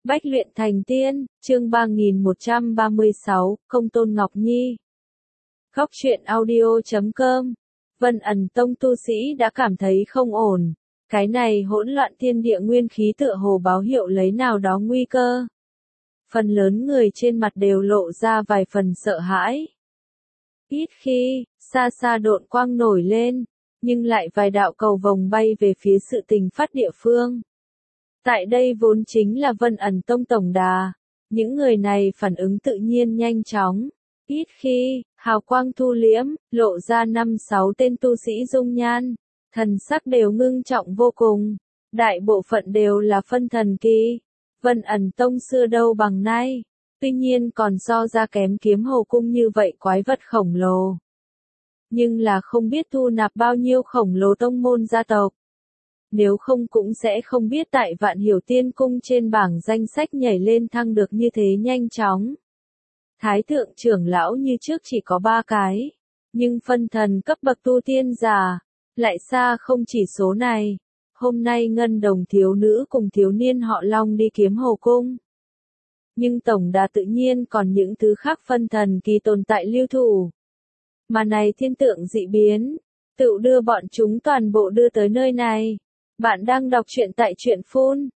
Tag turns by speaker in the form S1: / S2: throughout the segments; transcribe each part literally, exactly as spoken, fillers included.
S1: Bách luyện thành tiên, chương ba nghìn một trăm ba mươi sáu, Công Tôn Ngọc Nhi. Góc truyện audio chấm com. Vân ẩn tông tu sĩ đã cảm thấy không ổn. Cái này hỗn loạn thiên địa nguyên khí tựa hồ báo hiệu lấy nào đó nguy cơ. Phần lớn người trên mặt đều lộ ra vài phần sợ hãi. Ít khi, xa xa độn quang nổi lên, nhưng lại vài đạo cầu vồng bay về phía sự tình phát địa phương. Tại đây vốn chính là Vân ẩn tông tổng đà, những người này phản ứng tự nhiên nhanh chóng. Ít khi, hào quang thu liễm, lộ ra năm sáu tên tu sĩ dung nhan, thần sắc đều ngưng trọng vô cùng, đại bộ phận đều là phân thần kỳ. Vân ẩn tông xưa đâu bằng nay, tuy nhiên còn so ra kém Kiếm Hồ cung như vậy quái vật khổng lồ. Nhưng là không biết thu nạp bao nhiêu khổng lồ tông môn gia tộc. Nếu không cũng sẽ không biết tại Vạn Hiểu Tiên cung trên bảng danh sách nhảy lên thăng được như thế nhanh chóng. Thái thượng trưởng lão như trước chỉ có ba cái, nhưng phân thần cấp bậc tu tiên giả, lại xa không chỉ số này. Hôm nay ngân đồng thiếu nữ cùng thiếu niên họ Long đi Kiếm Hồ cung. Nhưng tổng đà tự nhiên còn những thứ khác phân thần kỳ tồn tại lưu thủ. Mà này thiên tượng dị biến, tự đưa bọn chúng toàn bộ đưa tới nơi này. Bạn đang đọc truyện tại truyện phun,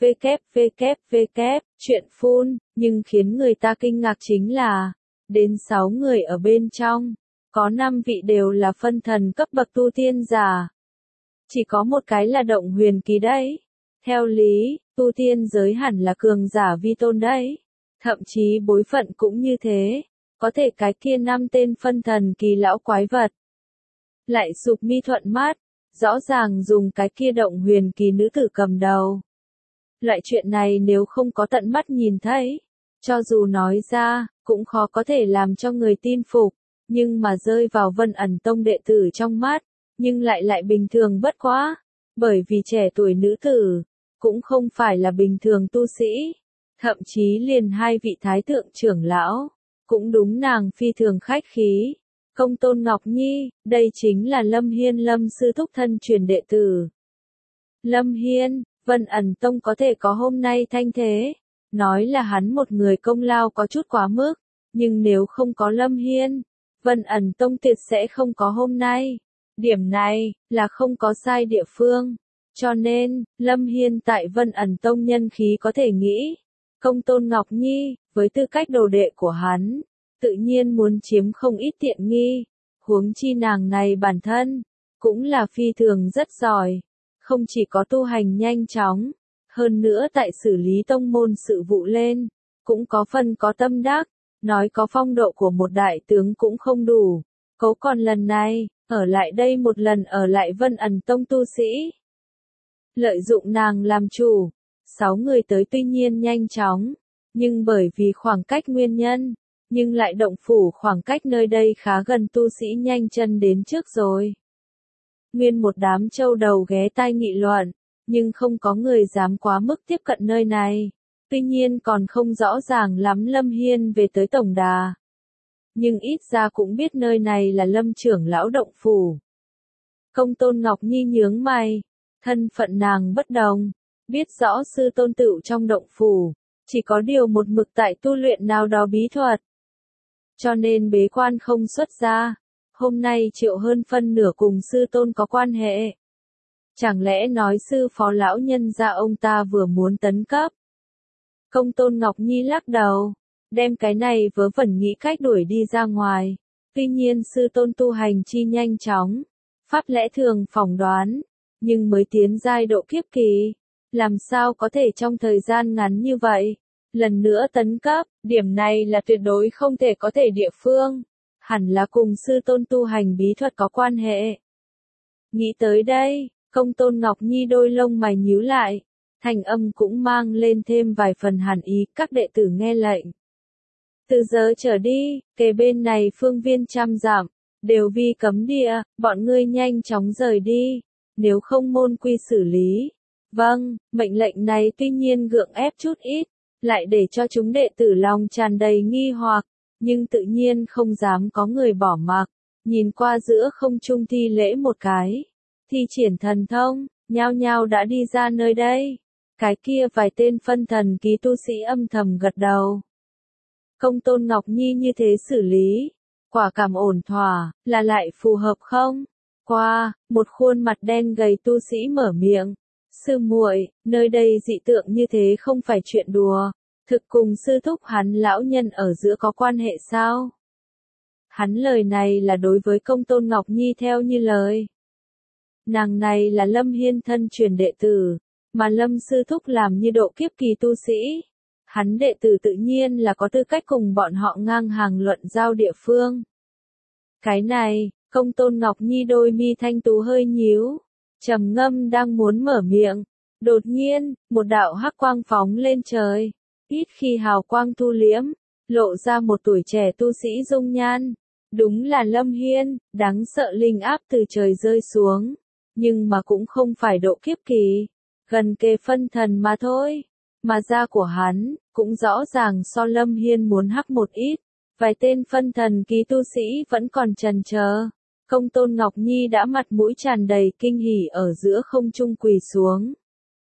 S1: www, truyện phun, nhưng khiến người ta kinh ngạc chính là, đến sáu người ở bên trong, có năm vị đều là phân thần cấp bậc tu tiên giả. Chỉ có một cái là động huyền kỳ đấy. Theo lý, tu tiên giới hẳn là cường giả vi tôn đấy. Thậm chí bối phận cũng như thế, có thể cái kia năm tên phân thần kỳ lão quái vật. Lại sụp mi thuận mắt. Rõ ràng dùng cái kia động huyền kỳ nữ tử cầm đầu. Loại chuyện này nếu không có tận mắt nhìn thấy, cho dù nói ra, cũng khó có thể làm cho người tin phục, nhưng mà rơi vào Vân ẩn tông đệ tử trong mắt, nhưng lại lại bình thường bất quá, bởi vì trẻ tuổi nữ tử, cũng không phải là bình thường tu sĩ, thậm chí liền hai vị thái thượng trưởng lão, cũng đúng nàng phi thường khách khí. Công Tôn Ngọc Nhi, đây chính là Lâm Hiên Lâm sư thúc thân truyền đệ tử. Lâm Hiên, Vân ẩn tông có thể có hôm nay thanh thế, nói là hắn một người công lao có chút quá mức, nhưng nếu không có Lâm Hiên, Vân ẩn tông tuyệt sẽ không có hôm nay. Điểm này, là không có sai địa phương. Cho nên, Lâm Hiên tại Vân ẩn tông nhân khí có thể nghĩ. Công Tôn Ngọc Nhi, với tư cách đồ đệ của hắn, tự nhiên muốn chiếm không ít tiện nghi, huống chi nàng này bản thân, cũng là phi thường rất giỏi, không chỉ có tu hành nhanh chóng, hơn nữa tại xử lý tông môn sự vụ lên, cũng có phần có tâm đắc, nói có phong độ của một đại tướng cũng không đủ, cấu còn lần này, ở lại đây một lần ở lại Vân ẩn tông tu sĩ. Lợi dụng nàng làm chủ, sáu người tới tuy nhiên nhanh chóng, nhưng bởi vì khoảng cách nguyên nhân, nhưng lại động phủ khoảng cách nơi đây khá gần tu sĩ nhanh chân đến trước rồi. Nguyên một đám châu đầu ghé tai nghị luận, nhưng không có người dám quá mức tiếp cận nơi này. Tuy nhiên còn không rõ ràng lắm Lâm Hiên về tới tổng đà. Nhưng ít ra cũng biết nơi này là Lâm trưởng lão động phủ. Công Tôn Ngọc Nhi nhướng mày, thân phận nàng bất đồng, biết rõ sư tôn tựu trong động phủ, chỉ có điều một mực tại tu luyện nào đó bí thuật. Cho nên bế quan không xuất ra, hôm nay triệu hơn phân nửa cùng sư tôn có quan hệ. Chẳng lẽ nói sư phó lão nhân gia ông ta vừa muốn tấn cấp? Công Tôn Ngọc Nhi lắc đầu, đem cái này vớ vẩn nghĩ cách đuổi đi ra ngoài. Tuy nhiên sư tôn tu hành chi nhanh chóng, pháp lẽ thường phỏng đoán, nhưng mới tiến giai độ kiếp kỳ, làm sao có thể trong thời gian ngắn như vậy? Lần nữa tấn cấp, điểm này là tuyệt đối không thể có thể địa phương, hẳn là cùng sư tôn tu hành bí thuật có quan hệ. Nghĩ tới đây, Công Tôn Ngọc Nhi đôi lông mày nhíu lại, thành âm cũng mang lên thêm vài phần hàn ý, các đệ tử nghe lệnh. Từ giờ trở đi, kề bên này phương viên trăm dặm, đều vi cấm địa, bọn ngươi nhanh chóng rời đi, nếu không môn quy xử lý. Vâng, mệnh lệnh này tuy nhiên gượng ép chút ít, lại để cho chúng đệ tử lòng tràn đầy nghi hoặc, nhưng tự nhiên không dám có người bỏ mặc, nhìn qua giữa không trung thi lễ một cái, thi triển thần thông, nhao nhao đã đi ra nơi đây. Cái kia vài tên phân thần ký tu sĩ âm thầm gật đầu. Công tôn Ngọc Nhi như thế xử lý, quả cảm ổn thỏa, là lại phù hợp không? Qua, một khuôn mặt đen gầy tu sĩ mở miệng. Sư muội, nơi đây dị tượng như thế không phải chuyện đùa, thực cùng sư thúc hắn lão nhân ở giữa có quan hệ sao? Hắn lời này là đối với công tôn Ngọc Nhi theo như lời. Nàng này là Lâm Hiên thân truyền đệ tử, mà Lâm sư thúc làm như độ kiếp kỳ tu sĩ. Hắn đệ tử tự nhiên là có tư cách cùng bọn họ ngang hàng luận giao địa phương. Cái này, công tôn Ngọc Nhi đôi mi thanh tú hơi nhíu, trầm ngâm đang muốn mở miệng. Đột nhiên, một đạo hắc quang phóng lên trời, ít khi hào quang thu liễm, lộ ra một tuổi trẻ tu sĩ dung nhan. Đúng là Lâm Hiên, đáng sợ linh áp từ trời rơi xuống, nhưng mà cũng không phải độ kiếp kỳ, gần kề phân thần mà thôi. Mà da của hắn, cũng rõ ràng so Lâm Hiên muốn hắc một ít, vài tên phân thần ký tu sĩ vẫn còn chần chờ. Công tôn Ngọc Nhi đã mặt mũi tràn đầy kinh hỉ ở giữa không trung quỳ xuống.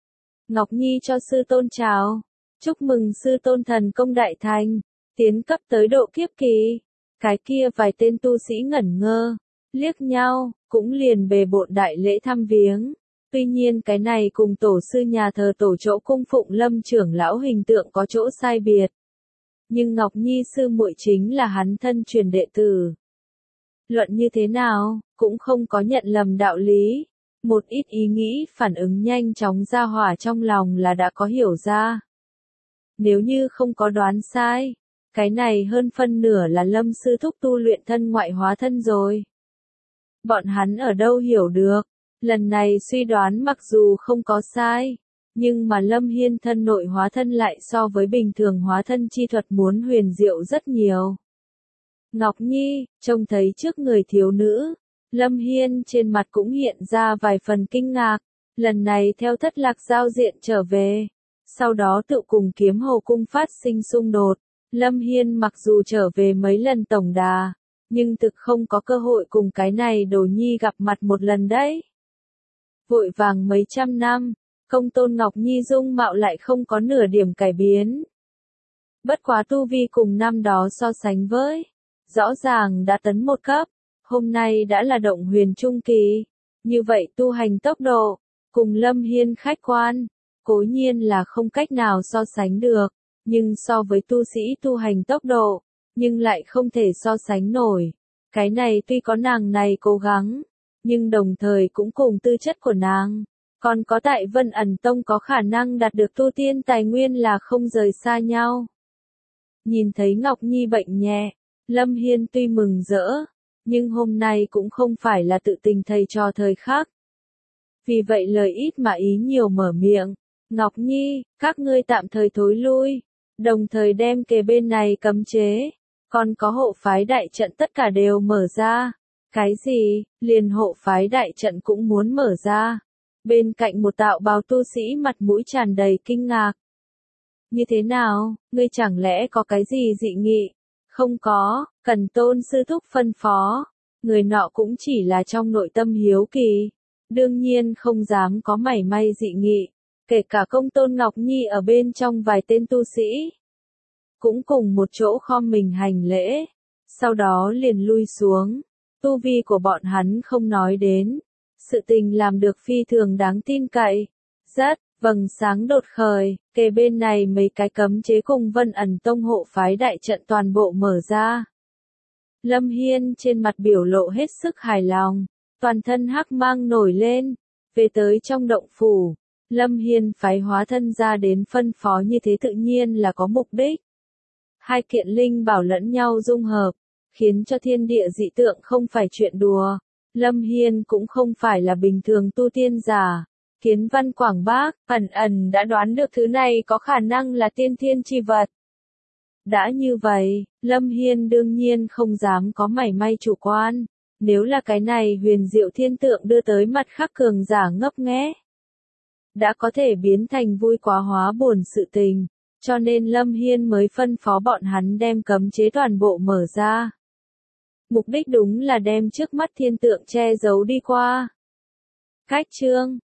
S1: Ngọc Nhi cho sư tôn chào, chúc mừng sư tôn thần công đại thành, tiến cấp tới độ kiếp kỳ. Cái kia vài tên tu sĩ ngẩn ngơ, liếc nhau, cũng liền bề bộn đại lễ thăm viếng. Tuy nhiên cái này cùng tổ sư nhà thờ tổ chỗ cung phụng Lâm trưởng lão hình tượng có chỗ sai biệt. Nhưng Ngọc Nhi sư muội chính là hắn thân truyền đệ tử. Luận như thế nào, cũng không có nhận lầm đạo lý. Một ít ý nghĩ phản ứng nhanh chóng ra hỏa trong lòng là đã có hiểu ra. Nếu như không có đoán sai, cái này hơn phân nửa là Lâm sư thúc tu luyện thân ngoại hóa thân rồi. Bọn hắn ở đâu hiểu được, lần này suy đoán mặc dù không có sai, nhưng mà Lâm Hiên thân nội hóa thân lại so với bình thường hóa thân chi thuật muốn huyền diệu rất nhiều. Ngọc Nhi, trông thấy trước người thiếu nữ, Lâm Hiên trên mặt cũng hiện ra vài phần kinh ngạc, lần này theo thất lạc giao diện trở về, sau đó tự cùng kiếm hồ cung phát sinh xung đột. Lâm Hiên mặc dù trở về mấy lần tổng đà, nhưng thực không có cơ hội cùng cái này đồ nhi gặp mặt một lần đấy. Vội vàng mấy trăm năm, công tôn Ngọc Nhi dung mạo lại không có nửa điểm cải biến. Bất quá tu vi cùng năm đó so sánh với, rõ ràng đã tấn một cấp, hôm nay đã là động huyền trung kỳ. Như vậy tu hành tốc độ, cùng Lâm Hiên khách quan, cố nhiên là không cách nào so sánh được. Nhưng so với tu sĩ tu hành tốc độ, nhưng lại không thể so sánh nổi. Cái này tuy có nàng này cố gắng, nhưng đồng thời cũng cùng tư chất của nàng. Còn có tại Vân ẩn tông có khả năng đạt được tu tiên tài nguyên là không rời xa nhau. Nhìn thấy Ngọc Nhi bệnh nhẹ, Lâm Hiên tuy mừng rỡ, nhưng hôm nay cũng không phải là tự tình thầy trò thời khắc. Vì vậy lời ít mà ý nhiều mở miệng. Ngọc Nhi, các ngươi tạm thời thối lui. Đồng thời đem kề bên này cấm chế, còn có hộ phái đại trận tất cả đều mở ra. Cái gì, liền hộ phái đại trận cũng muốn mở ra. Bên cạnh một đạo bào tu sĩ mặt mũi tràn đầy kinh ngạc. Như thế nào, ngươi chẳng lẽ có cái gì dị nghị? Không có, cần tôn sư thúc phân phó. Người nọ cũng chỉ là trong nội tâm hiếu kỳ. Đương nhiên không dám có mảy may dị nghị. Kể cả công tôn Ngọc Nhi ở bên trong vài tên tu sĩ, cũng cùng một chỗ khom mình hành lễ, sau đó liền lui xuống. Tu vi của bọn hắn không nói đến, sự tình làm được phi thường đáng tin cậy. Rất, vầng sáng đột khởi, kề bên này mấy cái cấm chế cùng Vân ẩn tông hộ phái đại trận toàn bộ mở ra. Lâm Hiên trên mặt biểu lộ hết sức hài lòng, toàn thân hắc mang nổi lên, về tới trong động phủ. Lâm Hiên phái hóa thân ra đến phân phó như thế tự nhiên là có mục đích. Hai kiện linh bảo lẫn nhau dung hợp, khiến cho thiên địa dị tượng không phải chuyện đùa. Lâm Hiên cũng không phải là bình thường tu tiên giả. Kiến Văn Quảng Bác, ẩn ẩn đã đoán được thứ này có khả năng là tiên thiên chi vật. Đã như vậy, Lâm Hiên đương nhiên không dám có mảy may chủ quan. Nếu là cái này huyền diệu thiên tượng đưa tới mặt khắc cường giả ngấp nghé, đã có thể biến thành vui quá hóa buồn sự tình, cho nên Lâm Hiên mới phân phó bọn hắn đem cấm chế toàn bộ mở ra. Mục đích đúng là đem trước mắt thiên tượng che giấu đi qua. Cách chương